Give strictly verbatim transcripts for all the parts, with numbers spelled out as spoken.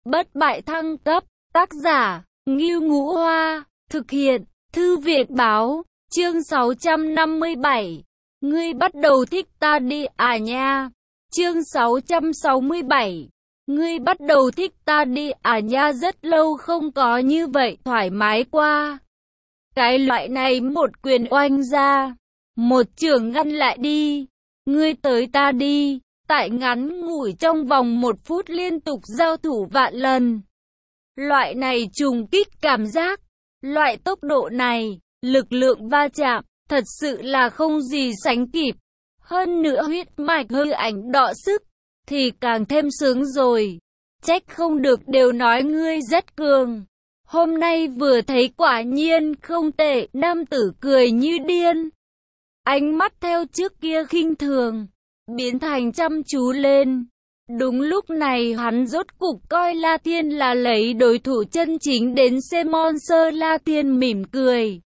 Bất bại thăng cấp, tác giả, Ngưu Ngũ Hoa, thực hiện, Thư viện báo, chương sáu trăm năm mươi bảy. Ngươi bắt đầu thích ta đi à nha. Chương sáu trăm sáu mươi bảy. Ngươi bắt đầu thích ta đi à nha, rất lâu không có như vậy thoải mái qua. Cái loại này một quyền oanh ra, một chưởng ngăn lại đi. Ngươi tới ta đi. Tại ngắn ngủi trong vòng một phút liên tục giao thủ vạn lần. Loại này trùng kích cảm giác, loại tốc độ này, lực lượng va chạm, thật sự là không gì sánh kịp. Hơn nữa huyết mạch hư ảnh đọ sức, thì càng thêm sướng rồi. Trách không được đều nói ngươi rất cường. Hôm nay vừa thấy quả nhiên không tệ, nam tử cười như điên. Ánh mắt theo trước kia khinh thường, biến thành chăm chú lên. Đúng lúc này hắn rốt cục coi La Thiên là lấy đối thủ chân chính đến xem Monster. La Thiên mỉm cười,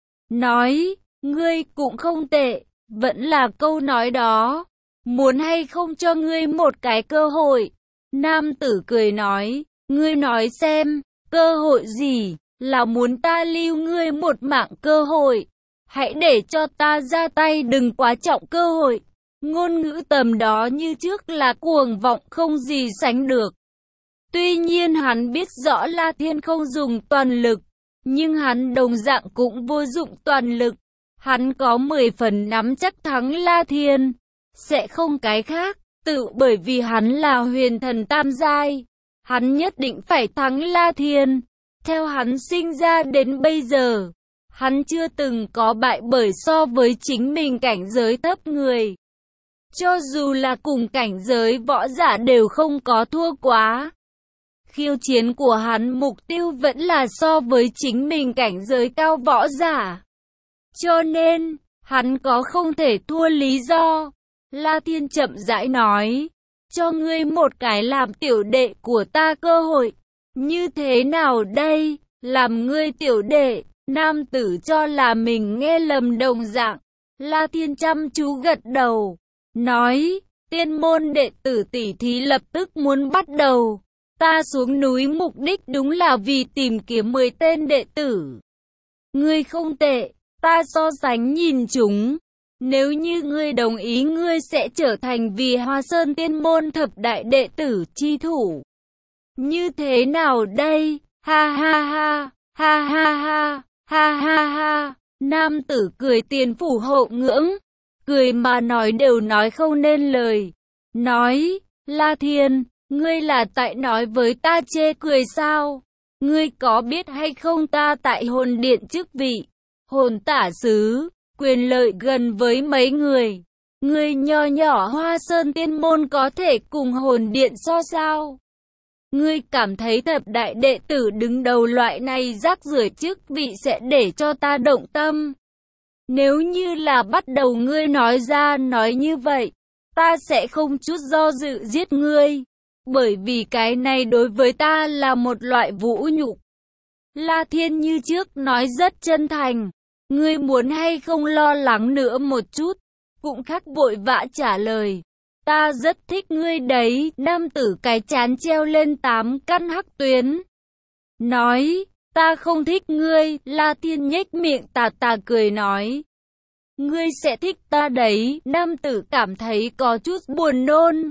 nói, ngươi cũng không tệ, vẫn là câu nói đó, muốn hay không cho ngươi một cái cơ hội. Nam tử cười nói, ngươi nói xem, cơ hội gì, là muốn ta lưu ngươi một mạng cơ hội, hãy để cho ta ra tay, đừng quá trọng cơ hội. Ngôn ngữ tầm đó như trước là cuồng vọng không gì sánh được. Tuy nhiên hắn biết rõ La Thiên không dùng toàn lực, nhưng hắn đồng dạng cũng vô dụng toàn lực. Hắn có mười phần nắm chắc thắng La Thiên, sẽ không cái khác, tự bởi vì hắn là huyền thần tam giai. Hắn nhất định phải thắng La Thiên. Theo hắn sinh ra đến bây giờ, hắn chưa từng có bại bởi so với chính mình cảnh giới thấp người. Cho dù là cùng cảnh giới võ giả đều không có thua quá. Khiêu chiến của hắn mục tiêu vẫn là so với chính mình cảnh giới cao võ giả. Cho nên, hắn có không thể thua lý do. La Thiên chậm rãi nói, cho ngươi một cái làm tiểu đệ của ta cơ hội. Như thế nào đây, làm ngươi tiểu đệ? Nam tử cho là mình nghe lầm đồng dạng. La Thiên chăm chú gật đầu, nói, tiên môn đệ tử tỷ thí lập tức muốn bắt đầu. Ta xuống núi mục đích đúng là vì tìm kiếm mười tên đệ tử. Ngươi không tệ, ta so sánh nhìn chúng. Nếu như ngươi đồng ý, ngươi sẽ trở thành vì Hoa Sơn tiên môn thập đại đệ tử chi thủ. Như thế nào đây? Ha ha ha, ha ha ha, ha ha ha. Nam tử cười tiền phủ hộ ngưỡng, cười mà nói đều nói không nên lời. Nói, La Thiên, ngươi là tại nói với ta chê cười sao? Ngươi có biết hay không ta tại hồn điện chức vị, hồn tả sứ, quyền lợi gần với mấy người. Ngươi nho nhỏ Hoa Sơn tiên môn có thể cùng hồn điện so sao? Ngươi cảm thấy thập đại đệ tử đứng đầu loại này rác rưởi chức vị sẽ để cho ta động tâm? Nếu như là bắt đầu ngươi nói ra nói như vậy, ta sẽ không chút do dự giết ngươi. Bởi vì cái này đối với ta là một loại vũ nhục. La Thiên như trước nói rất chân thành. Ngươi muốn hay không lo lắng nữa một chút? Cũng khắc vội vã trả lời. Ta rất thích ngươi đấy. Nam tử cái chán treo lên tám căn hắc tuyến, nói, ta không thích ngươi. La Thiên nhếch miệng tà tà cười nói, ngươi sẽ thích ta đấy. Nam tử cảm thấy có chút buồn nôn,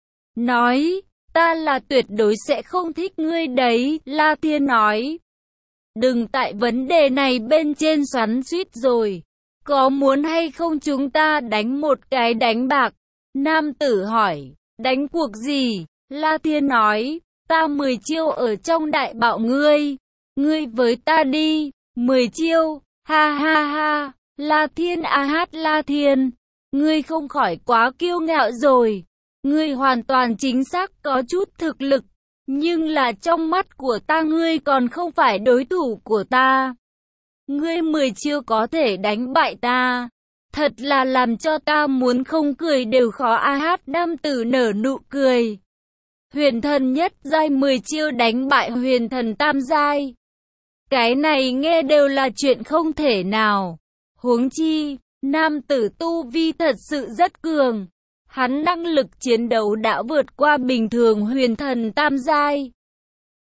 nói, ta là tuyệt đối sẽ không thích ngươi đấy. La Thiên nói, đừng tại vấn đề này bên trên xoắn xuýt rồi. Có muốn hay không chúng ta đánh một cái đánh bạc? Nam tử hỏi, đánh cuộc gì? La Thiên nói, ta mười chiêu ở trong đại bạo ngươi. Ngươi với ta đi, mười chiêu, ha ha ha. La Thiên a hát La Thiên, ngươi không khỏi quá kiêu ngạo rồi. Ngươi hoàn toàn chính xác có chút thực lực, nhưng là trong mắt của ta ngươi còn không phải đối thủ của ta. Ngươi mười chiêu có thể đánh bại ta, thật là làm cho ta muốn không cười đều khó a hát. Nam tử nở nụ cười. Huyền thần nhất giai mười chiêu đánh bại huyền thần tam giai, cái này nghe đều là chuyện không thể nào. Huống chi, nam tử tu vi thật sự rất cường. Hắn năng lực chiến đấu đã vượt qua bình thường huyền thần tam giai.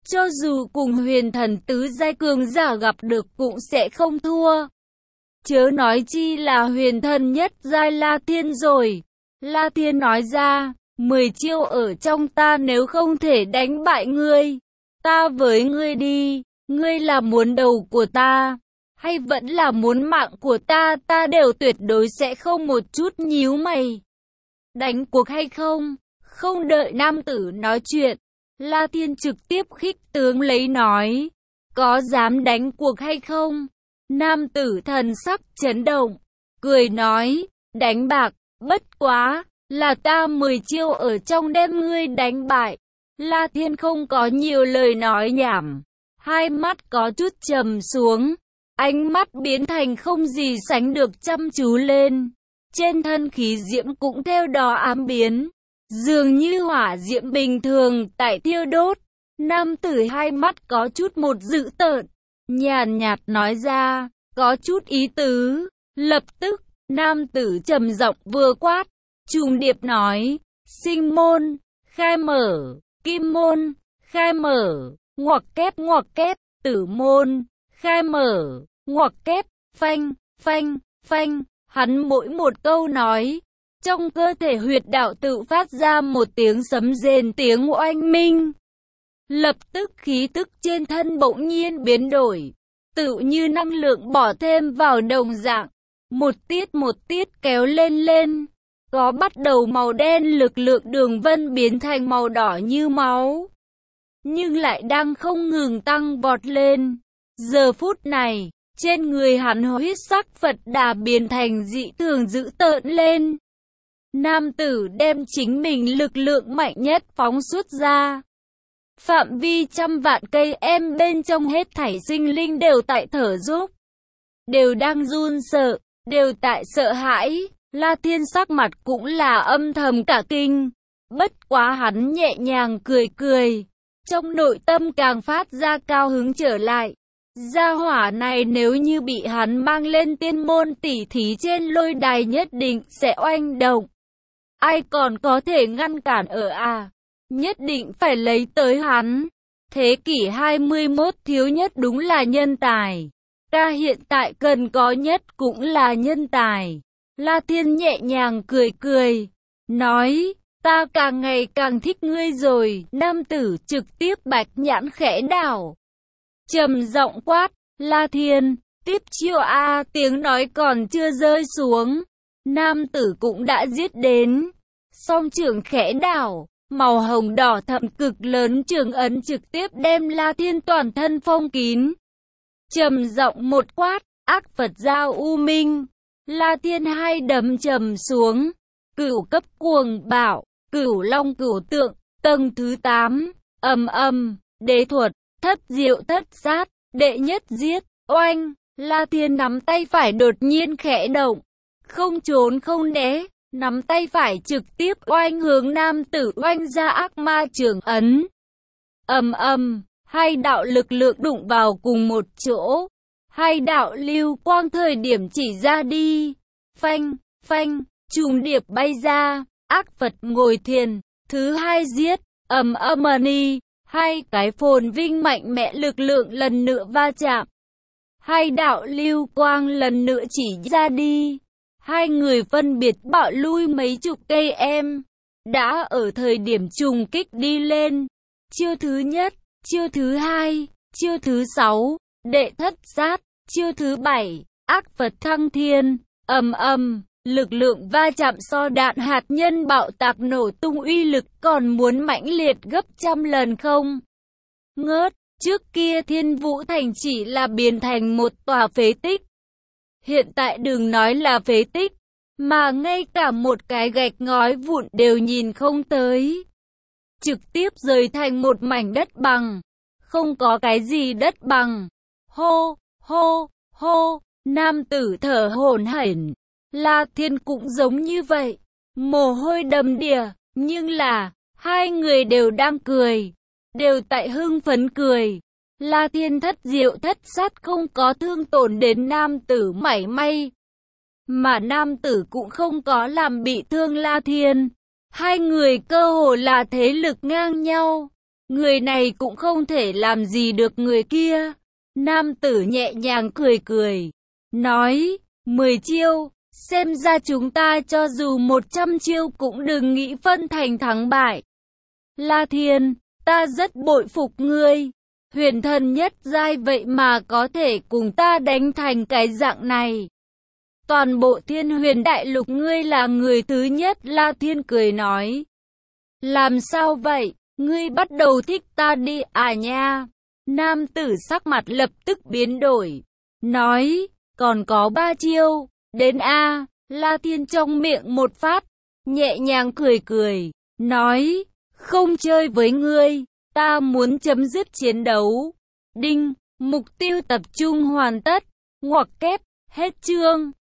cho dù cùng huyền thần tứ giai cường giả gặp được cũng sẽ không thua. Chớ nói chi là huyền thần nhất giai La Thiên rồi. La Thiên nói ra, mười chiêu ở trong ta nếu không thể đánh bại ngươi, ta với ngươi đi, ngươi là muốn đầu của ta, hay vẫn là muốn mạng của ta, ta đều tuyệt đối sẽ không một chút nhíu mày. Đánh cuộc hay không? Không đợi nam tử nói chuyện, La Thiên trực tiếp khích tướng lấy nói, có dám đánh cuộc hay không? Nam tử thần sắc chấn động, cười nói, đánh bạc, bất quá, là ta mười chiêu ở trong đem ngươi đánh bại. La Thiên không có nhiều lời nói nhảm, hai mắt có chút trầm xuống, ánh mắt biến thành không gì sánh được chăm chú lên. Trên thân khí diễm cũng theo đó ám biến, dường như hỏa diễm bình thường tại thiêu đốt. Nam tử hai mắt có chút một dữ tợn, nhàn nhạt nói ra, có chút ý tứ. Lập tức, nam tử trầm giọng vừa quát, trùng điệp nói, sinh môn, khai mở, kim môn, khai mở, ngoặc kép ngoặc kép, tử môn, khai mở, ngoặc kép, phanh, phanh, phanh. Hắn mỗi một câu nói, trong cơ thể huyệt đạo tự phát ra một tiếng sấm rền tiếng oanh minh. Lập tức khí tức trên thân bỗng nhiên biến đổi, tự như năng lượng bỏ thêm vào đồng dạng, một tiết một tiết kéo lên lên. Có bắt đầu màu đen lực lượng đường vân biến thành màu đỏ như máu, nhưng lại đang không ngừng tăng vọt lên. Giờ phút này, trên người hắn huyết sắc Phật Đà biến thành dị thường dữ tợn lên. Nam tử đem chính mình lực lượng mạnh nhất phóng xuất ra. Phạm vi trăm vạn cây em bên trong hết thảy sinh linh đều tại thở dốc, đều đang run sợ, đều tại sợ hãi. La Thiên sắc mặt cũng là âm thầm cả kinh, bất quá hắn nhẹ nhàng cười cười, trong nội tâm càng phát ra cao hứng trở lại. Gia hỏa này nếu như bị hắn mang lên tiên môn tỉ thí trên lôi đài nhất định sẽ oanh động. Ai còn có thể ngăn cản ở à? Nhất định phải lấy tới hắn. Thế kỷ hai mươi mốt thiếu nhất đúng là nhân tài. Ta hiện tại cần có nhất cũng là nhân tài. La Thiên nhẹ nhàng cười cười, nói, ta càng ngày càng thích ngươi rồi. Nam tử trực tiếp bạch nhãn khẽ đảo, trầm giọng quát, La Thiên, tiếp chiêu a. Tiếng nói còn chưa rơi xuống, nam tử cũng đã giết đến. Song trường khẽ đảo, màu hồng đỏ thẫm cực lớn trường ấn trực tiếp đem La Thiên toàn thân phong kín. Trầm giọng một quát, ác Phật giao u minh. La Thiên hai đấm trầm xuống, cửu cấp cuồng bạo, cửu long cửu tượng, tầng thứ tám, ầm ầm, đế thuật, thất diệu thất sát, đệ nhất giết, oanh. La Thiên nắm tay phải đột nhiên khẽ động, không trốn không né, nắm tay phải trực tiếp oanh hướng nam tử oanh ra ác ma trường ấn. Ầm ầm, hai đạo lực lượng đụng vào cùng một chỗ. Hai đạo lưu quang thời điểm chỉ ra đi, phanh, phanh, trùng điệp bay ra, ác Phật ngồi thiền, thứ hai giết, ầm ầm ni, hai cái phồn vinh mạnh mẽ lực lượng lần nữa va chạm. Hai đạo lưu quang lần nữa chỉ ra đi, hai người phân biệt bạo lui mấy chục cây em, đã ở thời điểm trùng kích đi lên. Chiêu thứ nhất, chiêu thứ hai, chiêu thứ sáu, đệ thất sát. Chiêu thứ bảy, ác Phật thăng thiên, ầm ầm, lực lượng va chạm so đạn hạt nhân bạo tạc nổ tung uy lực còn muốn mãnh liệt gấp trăm lần không ngớt. Trước kia Thiên Vũ Thành chỉ là biến thành một tòa phế tích, hiện tại đừng nói là phế tích, mà ngay cả một cái gạch ngói vụn đều nhìn không tới, trực tiếp rời thành một mảnh đất bằng, không có cái gì đất bằng. Hô! Hô, hô, nam tử thở hổn hển, La Thiên cũng giống như vậy, mồ hôi đầm đìa, nhưng là, hai người đều đang cười, đều tại hưng phấn cười. La Thiên thất diệu thất sát không có thương tổn đến nam tử mảy may, mà nam tử cũng không có làm bị thương La Thiên. Hai người cơ hồ là thế lực ngang nhau, người này cũng không thể làm gì được người kia. Nam tử nhẹ nhàng cười cười, nói, mười chiêu, xem ra chúng ta cho dù một trăm chiêu cũng đừng nghĩ phân thành thắng bại. La Thiên, ta rất bội phục ngươi, huyền thần nhất giai vậy mà có thể cùng ta đánh thành cái dạng này. Toàn bộ Thiên Huyền Đại Lục ngươi là người thứ nhất. La Thiên cười nói, làm sao vậy, ngươi bắt đầu thích ta đi à nha? Nam tử sắc mặt lập tức biến đổi, nói, còn có ba chiêu, đến a. La Thiên trong miệng một phát, nhẹ nhàng cười cười, nói, không chơi với ngươi, ta muốn chấm dứt chiến đấu. Đinh, mục tiêu tập trung hoàn tất, ngoặc kép, hết chương.